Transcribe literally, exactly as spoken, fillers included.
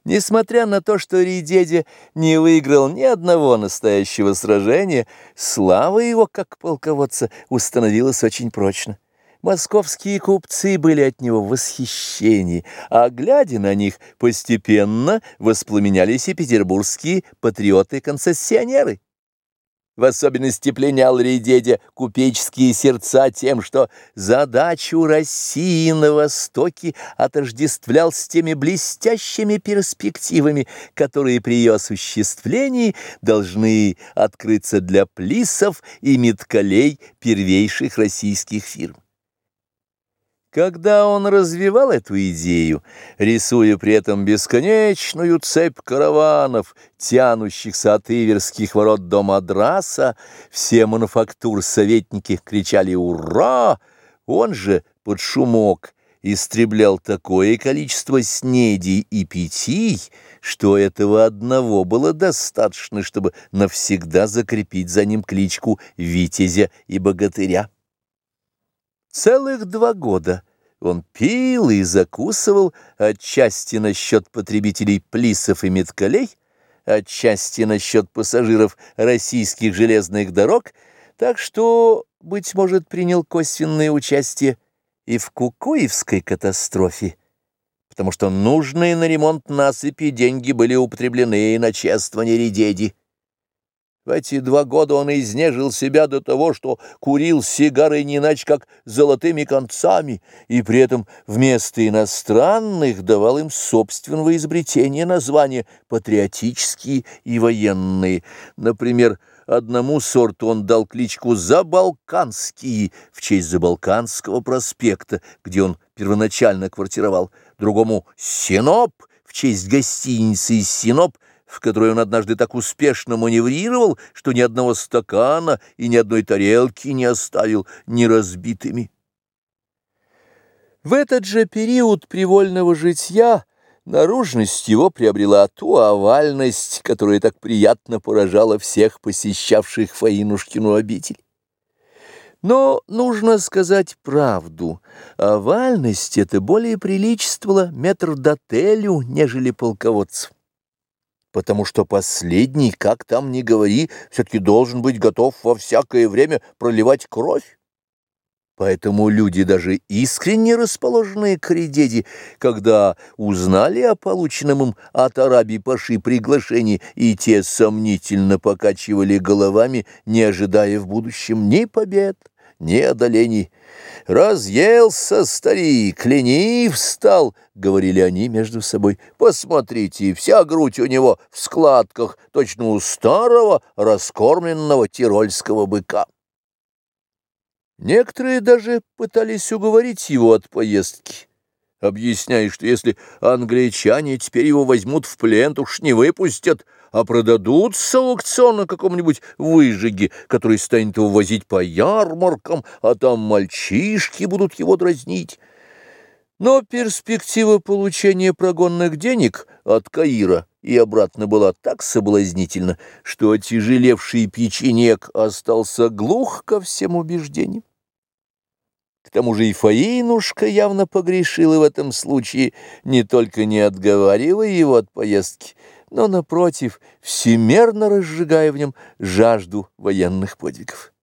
Несмотря на то, что Редедя не выиграл ни одного настоящего сражения, слава его как полководца установилась очень прочно. Московские купцы были от него в восхищении, а, глядя на них, постепенно воспламенялись и петербургские патриоты-концессионеры. В особенности пленял Редедя купеческие сердца тем, что задачу России на Востоке отождествлял с теми блестящими перспективами, которые при ее осуществлении должны открыться для плисов и меткалей первейших российских фирм. Когда он развивал эту идею, рисуя при этом бесконечную цепь караванов, тянущихся от Иверских ворот до Мадраса, все мануфактур-советники кричали «Ура!», он же под шумок истреблял такое количество снедей и питий, что этого одного было достаточно, чтобы навсегда закрепить за ним кличку Витязя и Богатыря. Целых два года он пил и закусывал отчасти насчет потребителей плисов и меткалей, отчасти насчет пассажиров российских железных дорог, так что, быть может, принял косвенное участие и в Кукуевской катастрофе, потому что нужные на ремонт насыпи деньги были употреблены на чествование Редеди. В эти два года он изнежил себя до того, что курил сигары не иначе как золотыми концами, и при этом вместо иностранных давал им собственного изобретения названия патриотические и военные. Например, одному сорту он дал кличку «Забалканские» в честь Забалканского проспекта, где он первоначально квартировал, другому «Синоп» в честь гостиницы «Синоп», в которой он однажды так успешно маневрировал, что ни одного стакана и ни одной тарелки не оставил неразбитыми. В этот же период привольного житья наружность его приобрела ту овальность, которая так приятно поражала всех посещавших Фаинушкину обитель. Но нужно сказать правду, овальность эта более приличествовала метрдотелю, нежели полководцу, потому что последний, как там ни говори, все-таки должен быть готов во всякое время проливать кровь. Поэтому люди, даже искренне расположенные к Редеди, когда узнали о полученном им от Араби-паши приглашении, и те сомнительно покачивали головами, не ожидая в будущем ни побед, ни одолений. «Разъелся старик, ленив стал», — говорили они между собой. «Посмотрите, вся грудь у него в складках, точно у старого раскормленного тирольского быка». Некоторые даже пытались уговорить его от поездки, объясняя, что если англичане теперь его возьмут в плен, то уж не выпустят, а продадут с аукциона какому-нибудь выжиге, который станет его возить по ярмаркам, а там мальчишки будут его дразнить. Но перспектива получения прогонных денег от Каира и обратно была так соблазнительна, что отяжелевший печенек остался глух ко всем убеждениям. К тому же и Фаинушка явно погрешила в этом случае, не только не отговаривая его от поездки, но, напротив, всемерно разжигая в нем жажду военных подвигов.